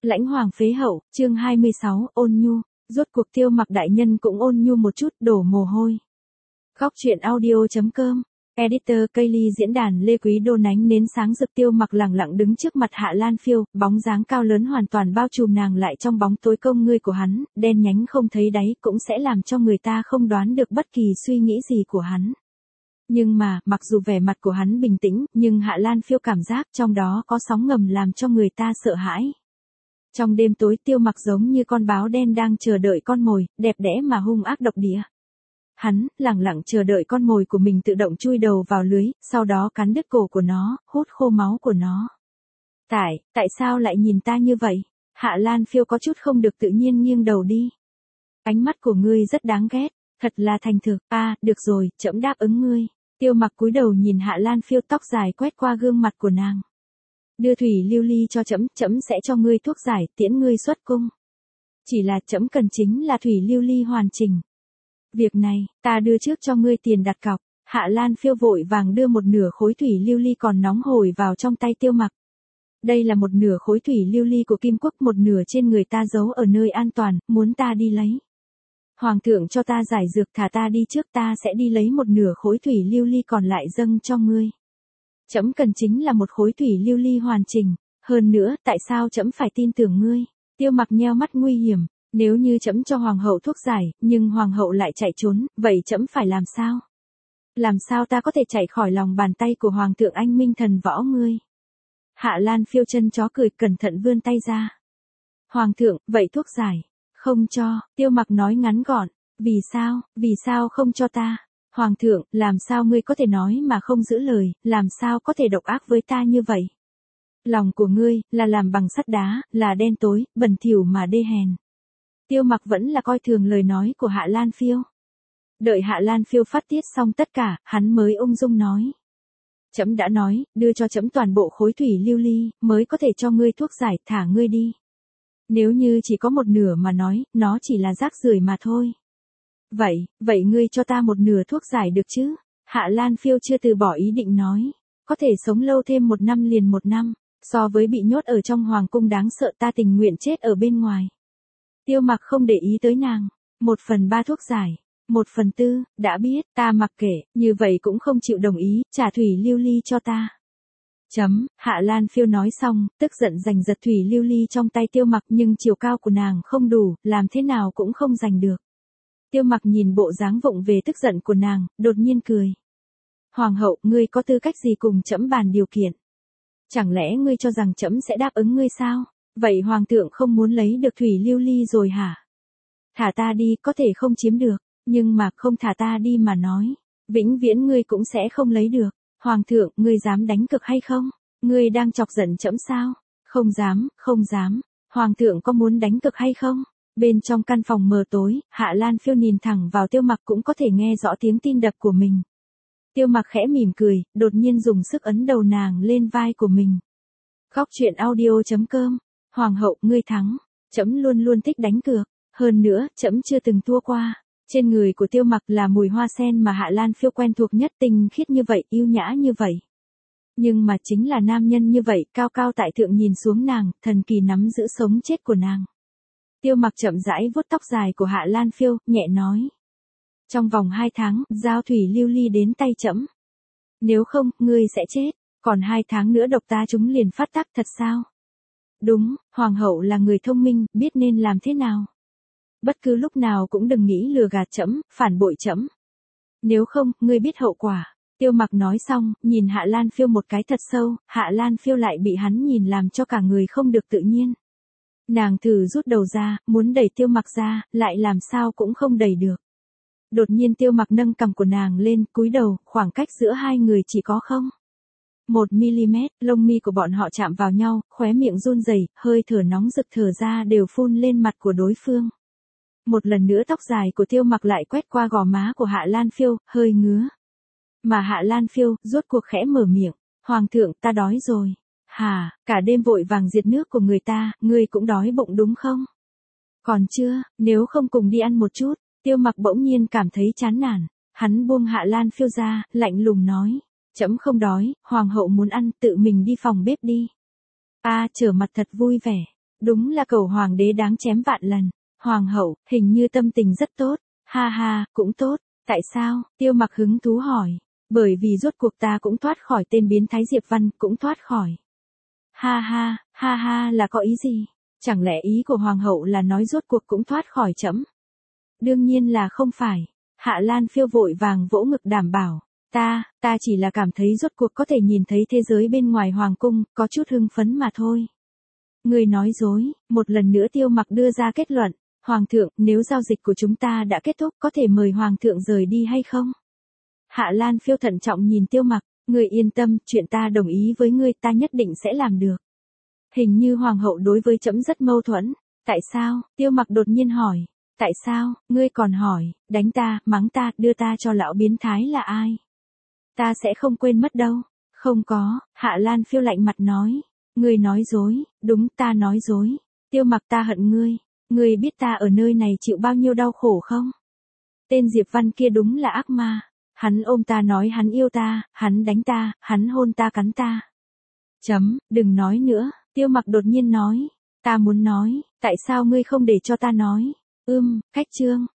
Lãnh hoàng phế hậu, chương 26, ôn nhu, rốt cuộc Tiêu Mặc đại nhân cũng ôn nhu một chút, đổ mồ hôi. Góc truyện audio.com, editor Kaylee diễn đàn Lê Quý Đô nánh nến sáng rực. Tiêu Mặc lẳng lặng đứng trước mặt Hạ Lan Phiêu, bóng dáng cao lớn hoàn toàn bao trùm nàng lại trong bóng tối công ngươi của hắn, đen nhánh không thấy đáy cũng sẽ làm cho người ta không đoán được bất kỳ suy nghĩ gì của hắn. Nhưng mà, mặc dù vẻ mặt của hắn bình tĩnh, nhưng Hạ Lan Phiêu cảm giác trong đó có sóng ngầm làm cho người ta sợ hãi. Trong đêm tối Tiêu Mặc giống như con báo đen đang chờ đợi con mồi, đẹp đẽ mà hung ác độc địa. Hắn, lẳng lặng chờ đợi con mồi của mình tự động chui đầu vào lưới, sau đó cắn đứt cổ của nó, hút khô máu của nó. Tại sao lại nhìn ta như vậy? Hạ Lan Phiêu có chút không được tự nhiên nghiêng đầu đi. Ánh mắt của ngươi rất đáng ghét, thật là thành thực. Được rồi, trẫm đáp ứng ngươi. Tiêu Mặc cúi đầu nhìn Hạ Lan Phiêu, tóc dài quét qua gương mặt của nàng. Đưa thủy lưu ly cho trẫm, trẫm sẽ cho ngươi thuốc giải, tiễn ngươi xuất cung. Chỉ là trẫm cần chính là thủy lưu ly hoàn chỉnh. Việc này, ta đưa trước cho ngươi tiền đặt cọc. Hạ Lan Phiêu vội vàng đưa một nửa khối thủy lưu ly còn nóng hổi vào trong tay Tiêu Mặc. Đây là một nửa khối thủy lưu ly của Kim Quốc, một nửa trên người ta giấu ở nơi an toàn, muốn ta đi lấy. Hoàng thượng cho ta giải dược, thả ta đi trước, ta sẽ đi lấy một nửa khối thủy lưu ly còn lại dâng cho ngươi. Trẫm cần chính là một khối thủy lưu ly hoàn chỉnh, hơn nữa, tại sao trẫm phải tin tưởng ngươi? Tiêu Mặc nheo mắt nguy hiểm, nếu như trẫm cho hoàng hậu thuốc giải, nhưng hoàng hậu lại chạy trốn, vậy trẫm phải làm sao? Làm sao ta có thể chạy khỏi lòng bàn tay của hoàng thượng anh minh thần võ ngươi? Hạ Lan Phiêu chân chó cười, cẩn thận vươn tay ra. Hoàng thượng, vậy thuốc giải? Không cho. Tiêu Mặc nói ngắn gọn. Vì sao không cho ta? Hoàng thượng, làm sao ngươi có thể nói mà không giữ lời, làm sao có thể độc ác với ta như vậy? Lòng của ngươi, là làm bằng sắt đá, là đen tối, bẩn thỉu mà đê hèn. Tiêu Mặc vẫn là coi thường lời nói của Hạ Lan Phiêu. Đợi Hạ Lan Phiêu phát tiết xong tất cả, hắn mới ung dung nói. Trẫm đã nói, đưa cho trẫm toàn bộ khối thủy lưu ly, mới có thể cho ngươi thuốc giải, thả ngươi đi. Nếu như chỉ có một nửa mà nói, nó chỉ là rác rưởi mà thôi. Vậy ngươi cho ta một nửa thuốc giải được chứ? Hạ Lan Phiêu chưa từ bỏ ý định nói. Có thể sống lâu thêm 1 năm liền 1 năm, so với bị nhốt ở trong hoàng cung đáng sợ, ta tình nguyện chết ở bên ngoài. Tiêu Mặc không để ý tới nàng. 1/3 thuốc giải, 1/4, đã biết, ta mặc kệ, như vậy cũng không chịu đồng ý, trả thủy lưu ly cho ta. Hạ Lan Phiêu nói xong, tức giận giành giật thủy lưu ly trong tay Tiêu Mặc, nhưng chiều cao của nàng không đủ, làm thế nào cũng không giành được. Tiêu Mặc nhìn bộ dáng vụng về tức giận của nàng, đột nhiên cười. Hoàng hậu, ngươi có tư cách gì cùng trẫm bàn điều kiện? Chẳng lẽ ngươi cho rằng trẫm sẽ đáp ứng ngươi sao? Vậy hoàng thượng không muốn lấy được thủy lưu ly rồi hả? Thả ta đi, có thể không chiếm được, nhưng mà không thả ta đi mà nói, vĩnh viễn ngươi cũng sẽ không lấy được. Hoàng thượng, ngươi dám đánh cược hay không? Ngươi đang chọc giận trẫm sao? Không dám. Hoàng thượng có muốn đánh cược hay không? Bên trong căn phòng mờ tối, Hạ Lan Phiêu nhìn thẳng vào Tiêu Mặc, cũng có thể nghe rõ tiếng tim đập của mình. Tiêu Mặc khẽ mỉm cười, đột nhiên dùng sức ấn đầu nàng lên vai của mình. Góc truyện audio.com, Hoàng hậu, ngươi thắng. Trẫm luôn luôn thích đánh cược, hơn nữa, trẫm chưa từng thua qua. Trên người của Tiêu Mặc là mùi hoa sen mà Hạ Lan Phiêu quen thuộc nhất, tinh khiết như vậy, yêu nhã như vậy. Nhưng mà chính là nam nhân như vậy, cao cao tại thượng nhìn xuống nàng, thần kỳ nắm giữ sống chết của nàng. Tiêu Mặc chậm rãi vuốt tóc dài của Hạ Lan Phiêu, nhẹ nói. Trong vòng 2 tháng, giao thủy lưu ly đến tay trẫm. Nếu không, ngươi sẽ chết, còn 2 tháng nữa độc ta chúng liền phát tác, thật sao? Đúng, hoàng hậu là người thông minh, biết nên làm thế nào. Bất cứ lúc nào cũng đừng nghĩ lừa gạt trẫm, phản bội trẫm. Nếu không, ngươi biết hậu quả. Tiêu Mặc nói xong, nhìn Hạ Lan Phiêu một cái thật sâu, Hạ Lan Phiêu lại bị hắn nhìn làm cho cả người không được tự nhiên. Nàng thử rút đầu ra, muốn đẩy Tiêu Mặc ra, lại làm sao cũng không đẩy được. Đột nhiên Tiêu Mặc nâng cằm của nàng lên, cúi đầu, khoảng cách giữa hai người chỉ có 1 mm, lông mi của bọn họ chạm vào nhau, khóe miệng run rẩy, hơi thở nóng rực thở ra đều phun lên mặt của đối phương. Một lần nữa tóc dài của Tiêu Mặc lại quét qua gò má của Hạ Lan Phiêu, hơi ngứa. Mà Hạ Lan Phiêu, rốt cuộc khẽ mở miệng. Hoàng thượng, ta đói rồi. Hả, cả đêm vội vàng diệt nước của người ta, ngươi cũng đói bụng đúng không? Còn chưa, nếu không cùng đi ăn một chút. Tiêu Mặc bỗng nhiên cảm thấy chán nản. Hắn buông Hạ Lan Phiêu ra, lạnh lùng nói. Trẫm không đói, hoàng hậu muốn ăn, tự mình đi phòng bếp đi. Trở mặt thật vui vẻ. Đúng là cẩu hoàng đế đáng chém vạn lần. Hoàng hậu, hình như tâm tình rất tốt. Ha ha, cũng tốt. Tại sao? Tiêu Mặc hứng thú hỏi. Bởi vì rốt cuộc ta cũng thoát khỏi tên biến thái Diệp Văn, cũng thoát khỏi. Ha ha là có ý gì? Chẳng lẽ ý của hoàng hậu là nói rốt cuộc cũng thoát khỏi trẫm? Đương nhiên là không phải. Hạ Lan Phiêu vội vàng vỗ ngực đảm bảo. Ta chỉ là cảm thấy rốt cuộc có thể nhìn thấy thế giới bên ngoài hoàng cung, có chút hưng phấn mà thôi. Người nói dối, một lần nữa Tiêu Mặc đưa ra kết luận. Hoàng thượng, nếu giao dịch của chúng ta đã kết thúc có thể mời hoàng thượng rời đi hay không? Hạ Lan Phiêu thận trọng nhìn Tiêu Mặc, người yên tâm, chuyện ta đồng ý với ngươi ta nhất định sẽ làm được. Hình như hoàng hậu đối với trẫm rất mâu thuẫn. Tại sao? Tiêu Mặc đột nhiên hỏi. Tại sao? Ngươi còn hỏi, đánh ta, mắng ta, đưa ta cho lão biến thái là ai? Ta sẽ không quên mất đâu. Không có, Hạ Lan Phiêu lạnh mặt nói. Ngươi nói dối, đúng ta nói dối. Tiêu Mặc ta hận ngươi. Ngươi biết ta ở nơi này chịu bao nhiêu đau khổ không? Tên Diệp Văn kia đúng là ác ma. Hắn ôm ta nói hắn yêu ta, hắn đánh ta, hắn hôn ta cắn ta. Đừng nói nữa, Tiêu Mặc đột nhiên nói. Ta muốn nói, tại sao ngươi không để cho ta nói? Cách chương.